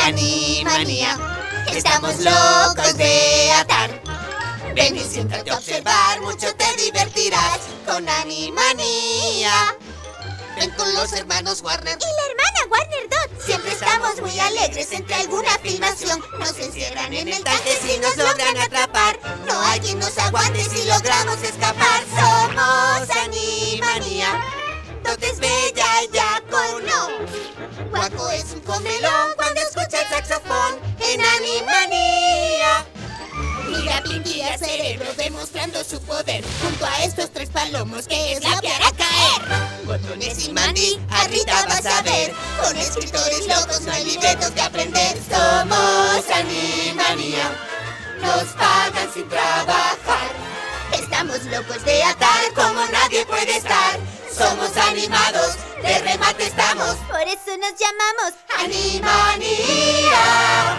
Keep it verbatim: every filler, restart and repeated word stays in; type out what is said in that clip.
Animanía. Estamos locos de atar. Ven y siéntate a observar, mucho te divertirás con Animanía. Ven con los hermanos Warner y la hermana Warner Dot. Siempre estamos muy alegres entre alguna filmación. Nos encierran en el tanque si nos logran atrapar. No hay quien nos aguante si logramos escapar. Somos Animanía. Dot es bella y Jaco no. Guaco es un comelón cuando escucha el saxofón en Animanía. Mira Pinky al cerebro demostrando su poder junto a estos tres palomos que es la que hará caer. Botones y Mandy, a Rita vas a ver. Con escritores locos no hay libretos que aprender. Somos Animanía. Nos pagan sin trabajar. Estamos locos de atar como nadie puede estar. Somos animados, de remate estamos. Por eso nos llamamos Animanía.